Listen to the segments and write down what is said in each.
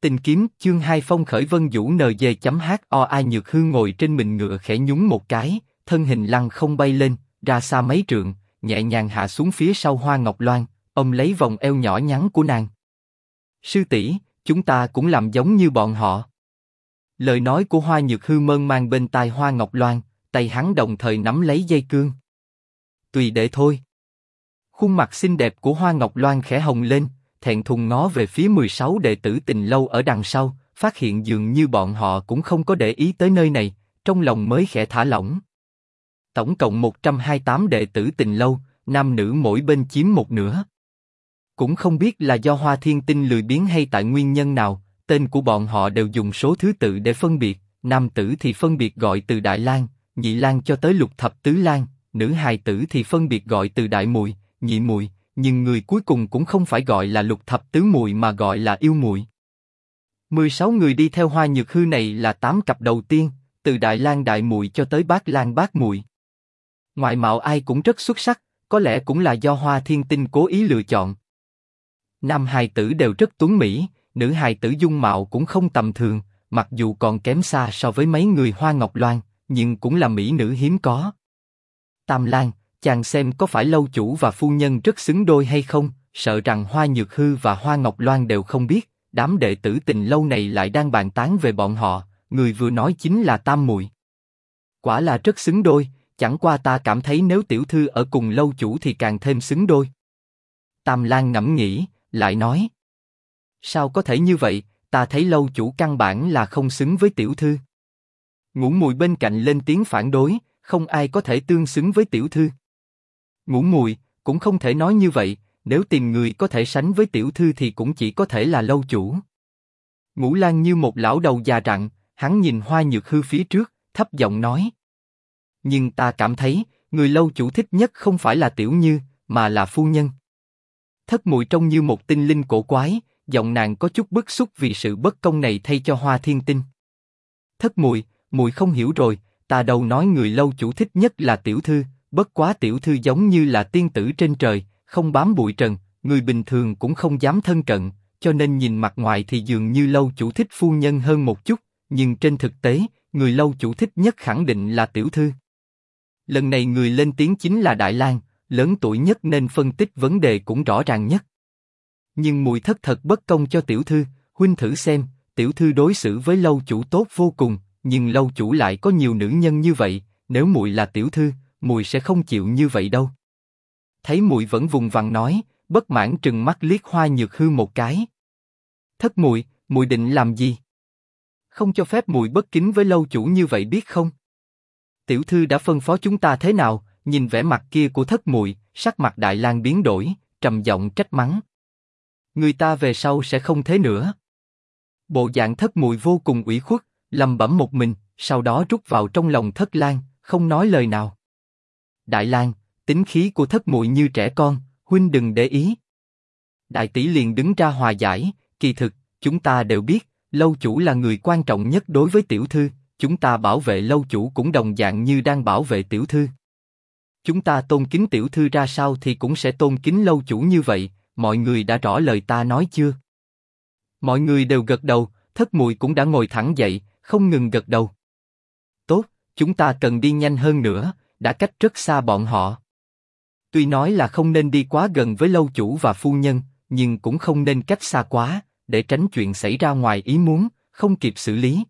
Tình kiếm chương 2 phong khởi vân vũ NG.HOI Nhược Hư ngồi trên mình ngựa khẽ nhún một cái, thân hình lăng không bay lên, ra xa mấy trượng, nhẹ nhàng hạ xuống phía sau Hoa Ngọc Loan, ôm lấy vòng eo nhỏ nhắn của nàng. Sư tỷ, chúng ta cũng làm giống như bọn họ. Lời nói của Hoa Nhược Hư mơn man bên tai Hoa Ngọc Loan, tay hắn đồng thời nắm lấy dây cương. Tùy để thôi. Khuôn mặt xinh đẹp của Hoa Ngọc Loan khẽ hồng lên, thẹn thùng ngó về phía 16 đệ tử Tình Lâu ở đằng sau, phát hiện dường như bọn họ cũng không có để ý tới nơi này, trong lòng mới khẽ thả lỏng. Tổng cộng 128 đệ tử Tình Lâu, nam nữ mỗi bên chiếm một nửa. Cũng không biết là do Hoa Thiên Tinh lười biếng hay tại nguyên nhân nào, tên của bọn họ đều dùng số thứ tự để phân biệt, nam tử thì phân biệt gọi từ Đại Lang, Nhị Lang cho tới Lục Thập Tứ Lang, nữ hài tử thì phân biệt gọi từ Đại Mùi, Nhị Mùi, nhưng người cuối cùng cũng không phải gọi là Lục Thập Tứ Mùi mà gọi là Yêu Mùi. 16 người đi theo Hoa Nhược Hư này là 8 cặp đầu tiên, từ Đại Lang Đại Mùi cho tới Bát Lang Bát Mùi. Ngoại mạo ai cũng rất xuất sắc, có lẽ cũng là do Hoa Thiên Tinh cố ý lựa chọn. Nam hài tử đều rất tuấn mỹ, nữ hài tử dung mạo cũng không tầm thường, mặc dù còn kém xa so với mấy người Hoa Ngọc Loan, nhưng cũng là mỹ nữ hiếm có. Tam Lang, chàng xem có phải lâu chủ và phu nhân rất xứng đôi hay không? Sợ rằng Hoa Nhược Hư và Hoa Ngọc Loan đều không biết, đám đệ tử Tình Lâu này lại đang bàn tán về bọn họ. Người vừa nói chính là Tam Muội. Quả là rất xứng đôi, chẳng qua ta cảm thấy nếu tiểu thư ở cùng lâu chủ thì càng thêm xứng đôi. Tam Lang ngẫm nghĩ, lại nói: sao có thể như vậy? Ta thấy lâu chủ căn bản là không xứng với tiểu thư. Ngũ Mùi bên cạnh lên tiếng phản đối, không ai có thể tương xứng với tiểu thư. Ngũ Mùi, cũng không thể nói như vậy, nếu tìm người có thể sánh với tiểu thư thì cũng chỉ có thể là lâu chủ. Ngũ Lang như một lão đầu già rặn, hắn nhìn Hoa Nhược Hư phía trước, thấp giọng nói: nhưng ta cảm thấy, người lâu chủ thích nhất không phải là tiểu như, mà là phu nhân. Thất Muội trông như một tinh linh cổ quái, giọng nàng có chút bức xúc vì sự bất công này thay cho Hoa Thiên Tinh. Thất Muội, muội không hiểu rồi, ta đâu nói người lâu chủ thích nhất là tiểu thư, bất quá tiểu thư giống như là tiên tử trên trời, không bám bụi trần, người bình thường cũng không dám thân cận, cho nên nhìn mặt ngoài thì dường như lâu chủ thích phu nhân hơn một chút, nhưng trên thực tế, người lâu chủ thích nhất khẳng định là tiểu thư. Lần này người lên tiếng chính là Đại Lang, lớn tuổi nhất nên phân tích vấn đề cũng rõ ràng nhất. Nhưng muội thất thật bất công cho tiểu thư, huynh thử xem, tiểu thư đối xử với lâu chủ tốt vô cùng, nhưng lâu chủ lại có nhiều nữ nhân như vậy, nếu muội là tiểu thư, muội sẽ không chịu như vậy đâu. Thấy muội vẫn vùng vằng nói, bất mãn trừng mắt liếc Hoa Nhược Hư một cái. Thất Muội, muội định làm gì? Không cho phép muội bất kính với lâu chủ như vậy biết không? Tiểu thư đã phân phó chúng ta thế nào? Nhìn vẻ mặt kia của Thất Muội, sắc mặt Đại Lang biến đổi, trầm giọng trách mắng. Người ta về sau sẽ không thế nữa. Bộ dạng Thất Muội vô cùng ủy khuất, lẩm bẩm một mình, sau đó rút vào trong lòng Thất Lang, không nói lời nào. Đại Lang, tính khí của Thất Muội như trẻ con, huynh đừng để ý. Đại tỷ liền đứng ra hòa giải, kỳ thực, chúng ta đều biết, lâu chủ là người quan trọng nhất đối với tiểu thư, chúng ta bảo vệ lâu chủ cũng đồng dạng như đang bảo vệ tiểu thư. Chúng ta tôn kính tiểu thư ra sao thì cũng sẽ tôn kính lâu chủ như vậy, mọi người đã rõ lời ta nói chưa? Mọi người đều gật đầu, Thất Muội cũng đã ngồi thẳng dậy, không ngừng gật đầu. Tốt, chúng ta cần đi nhanh hơn nữa, đã cách rất xa bọn họ. Tuy nói là không nên đi quá gần với lâu chủ và phu nhân, nhưng cũng không nên cách xa quá, để tránh chuyện xảy ra ngoài ý muốn, không kịp xử lý.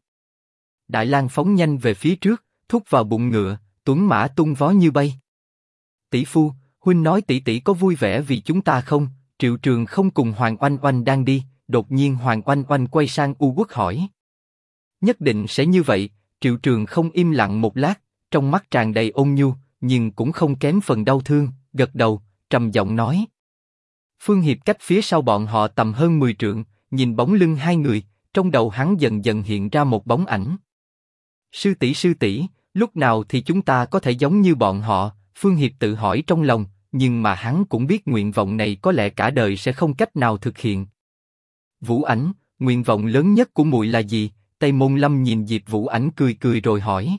Đại Lang phóng nhanh về phía trước, thúc vào bụng ngựa, tuấn mã tung vó như bay. Tỷ phu, huynh nói tỷ tỷ có vui vẻ vì chúng ta không? Triệu Trường không cùng Hoàng Oanh Oanh đang đi, đột nhiên Hoàng Oanh Oanh quay sang U Quốc hỏi. Nhất định sẽ như vậy. Triệu Trường không im lặng một lát, trong mắt tràn đầy ôn nhu, nhưng cũng không kém phần đau thương, gật đầu, trầm giọng nói. Phương Hiệp cách phía sau bọn họ tầm hơn 10 trượng, nhìn bóng lưng hai người, trong đầu hắn dần dần hiện ra một bóng ảnh. Sư tỷ, lúc nào thì chúng ta có thể giống như bọn họ? Phương Hiệp tự hỏi trong lòng, nhưng mà hắn cũng biết nguyện vọng này có lẽ cả đời sẽ không cách nào thực hiện. Vũ Ảnh, nguyện vọng lớn nhất của muội là gì? Tây Môn Lâm nhìn Diệp Vũ Ảnh cười cười rồi hỏi.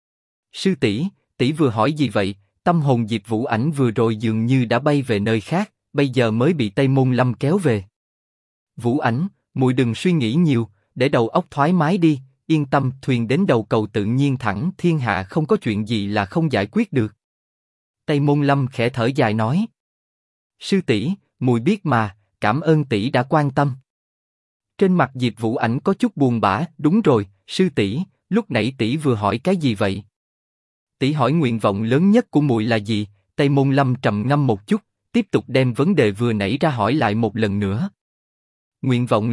Sư tỷ, tỷ vừa hỏi gì vậy? Tâm hồn Diệp Vũ Ảnh vừa rồi dường như đã bay về nơi khác, bây giờ mới bị Tây Môn Lâm kéo về. Vũ Ảnh, Muội đừng suy nghĩ nhiều, để đầu óc thoải mái đi, yên tâm, thuyền đến đầu cầu tự nhiên thẳng, thiên hạ không có chuyện gì là không giải quyết được. Tây Môn Lâm khẽ thở dài nói. Sư tỷ, muội biết mà, cảm ơn tỷ đã quan tâm. Trên mặt Diệp Vũ Ảnh có chút buồn bã, đúng rồi, sư tỷ, lúc nãy tỷ vừa hỏi cái gì vậy? Tỷ hỏi nguyện vọng lớn nhất của muội là gì? Tây Môn Lâm trầm ngâm một chút, tiếp tục đem vấn đề vừa nãy ra hỏi lại một lần nữa. Nguyện vọng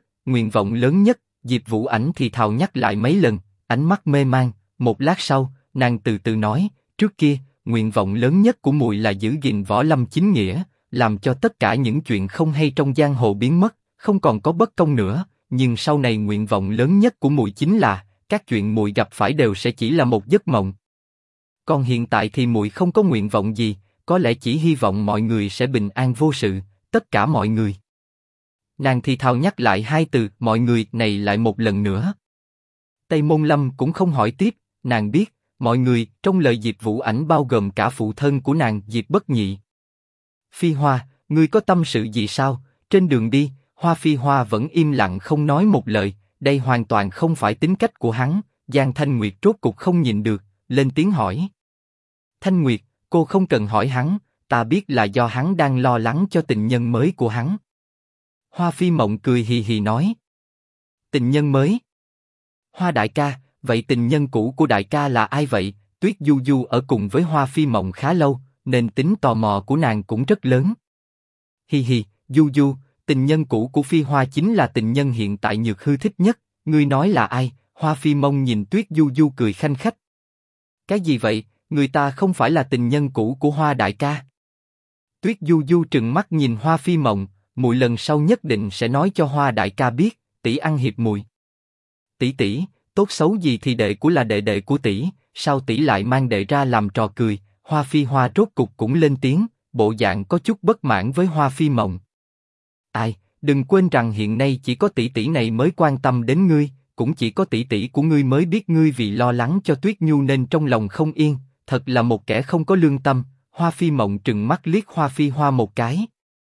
lớn nhất, Diệp Vũ Ảnh thì thào nhắc lại mấy lần, ánh mắt mê man. Một lát sau, nàng từ từ nói, trước kia, nguyện vọng lớn nhất của muội là giữ gìn võ lâm chính nghĩa, làm cho tất cả những chuyện không hay trong giang hồ biến mất, không còn có bất công nữa. Nhưng sau này nguyện vọng lớn nhất của muội chính là các chuyện muội gặp phải đều sẽ chỉ là một giấc mộng. Còn hiện tại thì muội không có nguyện vọng gì, có lẽ chỉ hy vọng mọi người sẽ bình an vô sự, tất cả mọi người. Nàng thì thào nhắc lại hai từ mọi người này lại một lần nữa. Tây Môn Lâm cũng không hỏi tiếp, nàng biết, mọi người trong lời Diệp Vũ Ảnh bao gồm cả phụ thân của nàng Diệp Bất Nhị. Phi Hoa, ngươi có tâm sự gì sao? Trên đường đi, Phi Hoa vẫn im lặng không nói một lời, đây hoàn toàn không phải tính cách của hắn. Giang Thanh Nguyệt rốt cục không nhịn được, lên tiếng hỏi. Thanh Nguyệt, cô không cần hỏi hắn, ta biết là do hắn đang lo lắng cho tình nhân mới của hắn. Hoa Phi Mộng cười hì hì nói. Tình nhân mới? Hoa đại ca, vậy tình nhân cũ của đại ca là ai vậy? Tuyết Du Du ở cùng với Hoa Phi Mộng khá lâu, nên tính tò mò của nàng cũng rất lớn. Hì hì, Du Du, tình nhân cũ của Phi Hoa chính là tình nhân hiện tại Nhược Hư thích nhất. Ngươi nói là ai? Hoa Phi Mộng nhìn Tuyết Du Du cười khanh khách. Cái gì vậy? Người ta không phải là tình nhân cũ của Hoa đại ca. Tuyết Du Du trừng mắt nhìn Hoa Phi Mộng, muội lần sau nhất định sẽ nói cho Hoa đại ca biết, tỷ ăn hiếp muội. Tỷ tỷ, tốt xấu gì thì đệ của là đệ đệ của tỷ, sao tỷ lại mang đệ ra làm trò cười? Hoa Phi Hoa rốt cục cũng lên tiếng, bộ dạng có chút bất mãn với Hoa Phi Mộng. Ai, đừng quên rằng hiện nay chỉ có tỷ tỷ này mới quan tâm đến ngươi, cũng chỉ có tỷ tỷ của ngươi mới biết ngươi vì lo lắng cho Tuyết Nhu nên trong lòng không yên, thật là một kẻ không có lương tâm. Hoa Phi Mộng trừng mắt liếc Hoa Phi Hoa một cái.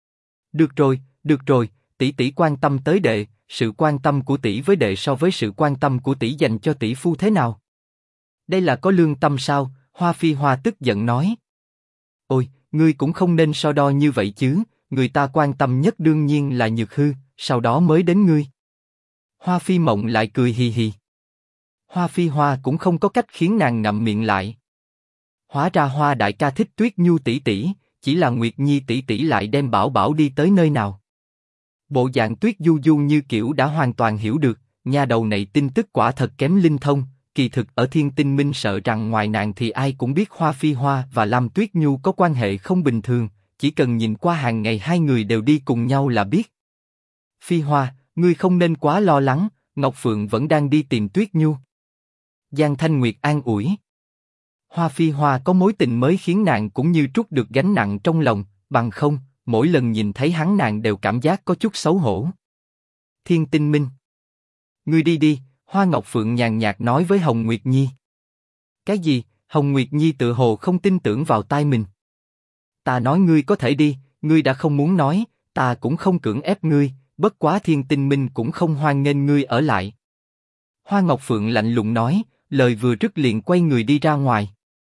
Được rồi, tỷ tỷ quan tâm tới đệ, sự quan tâm của tỷ với đệ so với sự quan tâm của tỷ dành cho tỷ phu thế nào? Đây là có lương tâm sao? Hoa Phi Hoa tức giận nói. Ôi, ngươi cũng không nên so đo như vậy chứ, người ta quan tâm nhất đương nhiên là Nhược Hư, sau đó mới đến ngươi. Hoa Phi Mộng lại cười hì hì. Hoa Phi Hoa cũng không có cách khiến nàng ngậm miệng lại. Hóa ra Hoa đại ca thích Tuyết Nhu tỷ tỷ, chỉ là Nguyệt Nhi tỷ tỷ lại đem Bảo Bảo đi tới nơi nào? Bộ dạng Tuyết Du Du như kiểu đã hoàn toàn hiểu được, nha đầu này tin tức quả thật kém linh thông. Kỳ thực ở Thiên Tinh Minh sợ rằng ngoài nàng thì ai cũng biết Hoa Phi Hoa và Lam Tuyết Nhu có quan hệ không bình thường, chỉ cần nhìn qua hàng ngày hai người đều đi cùng nhau là biết. Phi Hoa, ngươi không nên quá lo lắng, Ngọc Phượng vẫn đang đi tìm Tuyết Nhu. Giang Thanh Nguyệt an ủi. Hoa Phi Hoa có mối tình mới khiến nàng cũng như trút được gánh nặng trong lòng, bằng không, mỗi lần nhìn thấy hắn nàng đều cảm giác có chút xấu hổ. Thiên Tinh Minh. Ngươi đi đi, Hoa Ngọc Phượng nhàn nhạt nói với Hồng Nguyệt Nhi. Cái gì? Hồng Nguyệt Nhi tự hồ không tin tưởng vào tai mình. Ta nói ngươi có thể đi, ngươi đã không muốn nói, ta cũng không cưỡng ép ngươi, bất quá Thiên Tinh Minh cũng không hoan nghênh ngươi ở lại. Hoa Ngọc Phượng lạnh lùng nói, lời vừa dứt liền quay người đi ra ngoài.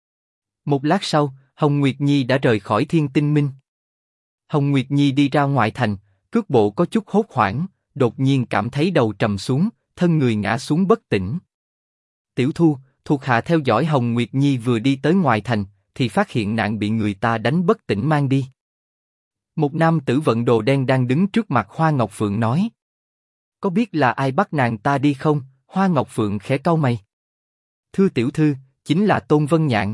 Một lát sau, Hồng Nguyệt Nhi đã rời khỏi Thiên Tinh Minh. Hồng Nguyệt Nhi đi ra ngoài thành, cước bộ có chút hốt hoảng, đột nhiên cảm thấy đầu trầm xuống, thân người ngã xuống bất tỉnh. Tiểu Thu, thuộc hạ theo dõi Hồng Nguyệt Nhi vừa đi tới ngoài thành, thì phát hiện nàng bị người ta đánh bất tỉnh mang đi. Một nam tử vận đồ đen đang đứng trước mặt Hoa Ngọc Phượng nói. Có biết là ai bắt nàng ta đi không? Hoa Ngọc Phượng khẽ cau mày. Thưa tiểu thư, chính là Tôn Vân Nhạn.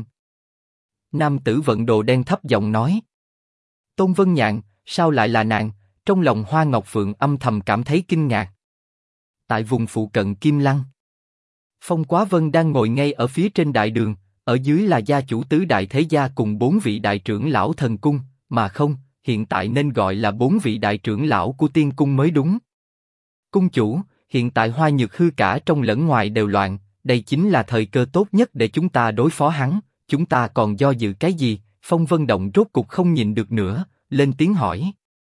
Nam tử vận đồ đen thấp giọng nói. Tôn Vân Nhạn, sao lại là nàng? Trong lòng Hoa Ngọc Phượng âm thầm cảm thấy kinh ngạc. Tại vùng phụ cận Kim Lăng, Phong Quá Vân đang ngồi ngay ở phía trên đại đường, ở dưới là gia chủ tứ đại thế gia cùng 4 vị đại trưởng lão thần cung, mà không, hiện tại nên gọi là 4 vị đại trưởng lão của tiên cung mới đúng. Cung chủ, hiện tại Hoa Nhược Hư cả trong lẫn ngoài đều loạn, đây chính là thời cơ tốt nhất để chúng ta đối phó hắn, chúng ta còn do dự cái gì? Phong Vân Động rốt cục không nhịn được nữa, lên tiếng hỏi.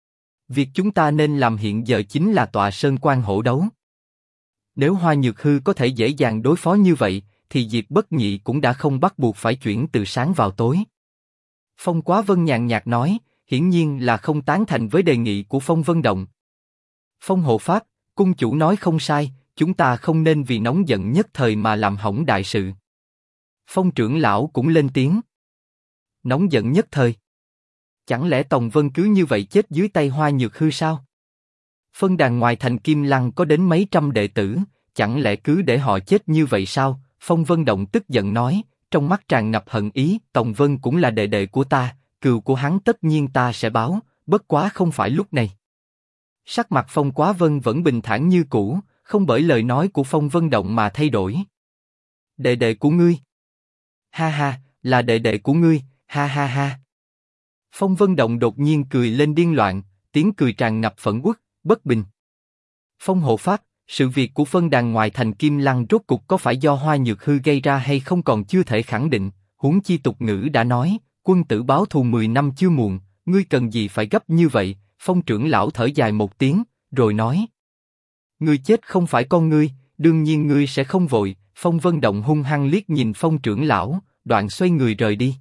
Việc chúng ta nên làm hiện giờ chính là tọa sơn quan hổ đấu. Nếu Hoa Nhược Hư có thể dễ dàng đối phó như vậy, thì Diệp Bất Nhị cũng đã không bắt buộc phải chuyển từ sáng vào tối. Phong Quá Vân nhàn nhạt nói, hiển nhiên là không tán thành với đề nghị của Phong Vân Động. Phong hộ pháp, cung chủ nói không sai, chúng ta không nên vì nóng giận nhất thời mà làm hỏng đại sự. Phong trưởng lão cũng lên tiếng. Nóng giận nhất thời? Chẳng lẽ Tòng Vân cứ như vậy chết dưới tay Hoa Nhược Hư sao? Phân đàn ngoài thành Kim Lăng có đến mấy trăm đệ tử, chẳng lẽ cứ để họ chết như vậy sao? Phong Vân Động tức giận nói, trong mắt tràn ngập hận ý. Tòng Vân cũng là đệ đệ của ta, cừu của hắn tất nhiên ta sẽ báo, bất quá không phải lúc này. Sắc mặt Phong Quá Vân vẫn bình thản như cũ, không bởi lời nói của Phong Vân Động mà thay đổi. Đệ đệ của ngươi? Ha ha, là đệ đệ của ngươi, ha ha ha. Phong Vân Động đột nhiên cười lên điên loạn, tiếng cười tràn ngập phẫn uất, bất bình. Phong hộ pháp, sự việc của phân đàn ngoài thành Kim Lăng rốt cục có phải do Hoa Nhược Hư gây ra hay không còn chưa thể khẳng định, huống chi tục ngữ đã nói, quân tử báo thù 10 năm chưa muộn, ngươi cần gì phải gấp như vậy? Phong trưởng lão thở dài một tiếng, rồi nói. Ngươi chết không phải con ngươi, đương nhiên ngươi sẽ không vội. Phong Vân Động hung hăng liếc nhìn Phong trưởng lão, đoạn xoay người rời đi.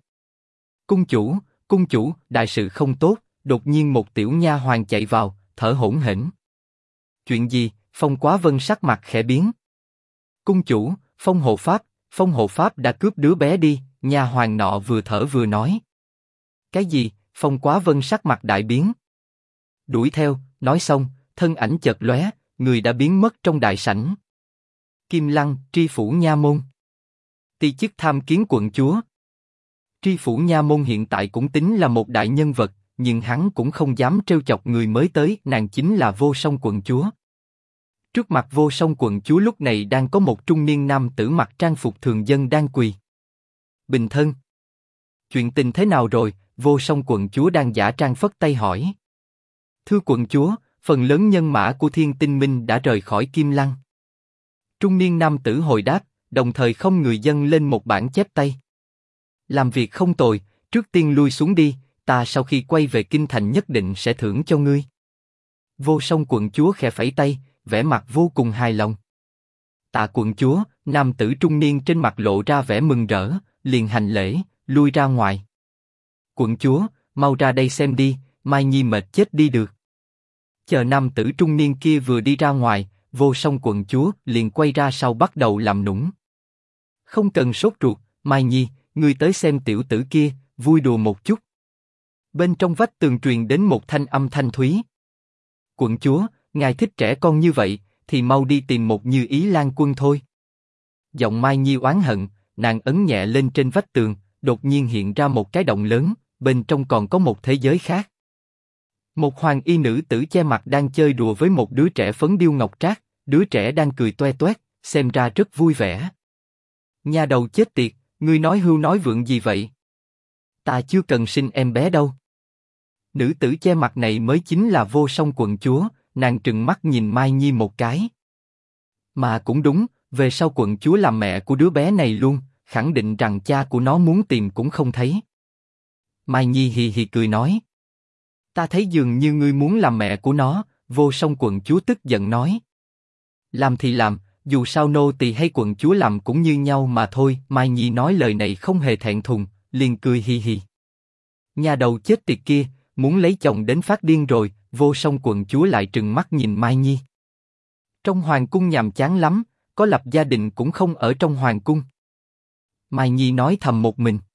Cung chủ, đại sự không tốt. Đột nhiên một tiểu nha hoàn chạy vào, thở hổn hển. Chuyện gì? Phong Quá Vân sắc mặt khẽ biến. Cung chủ, Phong hộ pháp đã cướp đứa bé đi. Nha hoàn nọ vừa thở vừa nói. Cái gì? Phong Quá Vân sắc mặt đại biến. Đuổi theo, nói xong, thân ảnh chợt lóe, người đã biến mất trong đại sảnh. Kim Lăng, tri phủ nha môn. Ti chức tham kiến quận chúa. Tri phủ nha môn hiện tại cũng tính là một đại nhân vật, nhưng hắn cũng không dám trêu chọc người mới tới. Nàng chính là Vô Song quận chúa. Trước mặt Vô Song quận chúa lúc này đang có một trung niên nam tử mặc trang phục thường dân đang quỳ. Bình thân. Chuyện tình thế nào rồi? Vô Song quận chúa đang giả trang phất tay hỏi. Thưa quận chúa, phần lớn nhân mã của Thiên Tinh Minh đã rời khỏi Kim Lăng. Trung niên nam tử hồi đáp, đồng thời không người dâng lên một bản chép tay. Làm việc không tồi, trước tiên lui xuống đi, ta sau khi quay về kinh thành nhất định sẽ thưởng cho ngươi. Vô Song quận chúa khẽ phẩy tay, vẻ mặt vô cùng hài lòng. Tạ quận chúa. Nam tử trung niên trên mặt lộ ra vẻ mừng rỡ, liền hành lễ, lui ra ngoài. Quận chúa, mau ra đây xem đi, Mai Nhi mệt chết đi được. Chờ nam tử trung niên kia vừa đi ra ngoài, Vô Song quận chúa liền quay ra sau bắt đầu làm nũng. Không cần sốt ruột, Mai Nhi, ngươi tới xem tiểu tử kia, vui đùa một chút. Bên trong vách tường truyền đến một thanh âm thanh thúy. Quận chúa, ngài thích trẻ con như vậy, thì mau đi tìm một Như Ý Lan Quân thôi. Giọng Mai Nhi oán hận, nàng ấn nhẹ lên trên vách tường, đột nhiên hiện ra một cái động lớn, bên trong còn có một thế giới khác. Một hoàng y nữ tử che mặt đang chơi đùa với một đứa trẻ phấn điêu ngọc trác, đứa trẻ đang cười toe toét, xem ra rất vui vẻ. Nhà đầu chết tiệt, ngươi nói hưu nói vượng gì vậy? Ta chưa cần sinh em bé đâu. Nữ tử che mặt này mới chính là Vô Song quận chúa, nàng trừng mắt nhìn Mai Nhi một cái. Mà cũng đúng, về sau quận chúa làm mẹ của đứa bé này luôn, khẳng định rằng cha của nó muốn tìm cũng không thấy. Mai Nhi hì hì cười nói. Ta thấy dường như ngươi muốn làm mẹ của nó. Vô Song quận chúa tức giận nói. Làm thì làm, dù sao nô tỳ hay quận chúa làm cũng như nhau mà thôi. Mai Nhi nói lời này không hề thẹn thùng, liền cười hì hì. Nhà đầu chết tiệt kia, muốn lấy chồng đến phát điên rồi. Vô Song quận chúa lại trừng mắt nhìn Mai Nhi. Trong hoàng cung nhàm chán lắm, có lập gia đình cũng không ở trong hoàng cung. Mai Nhi nói thầm một mình.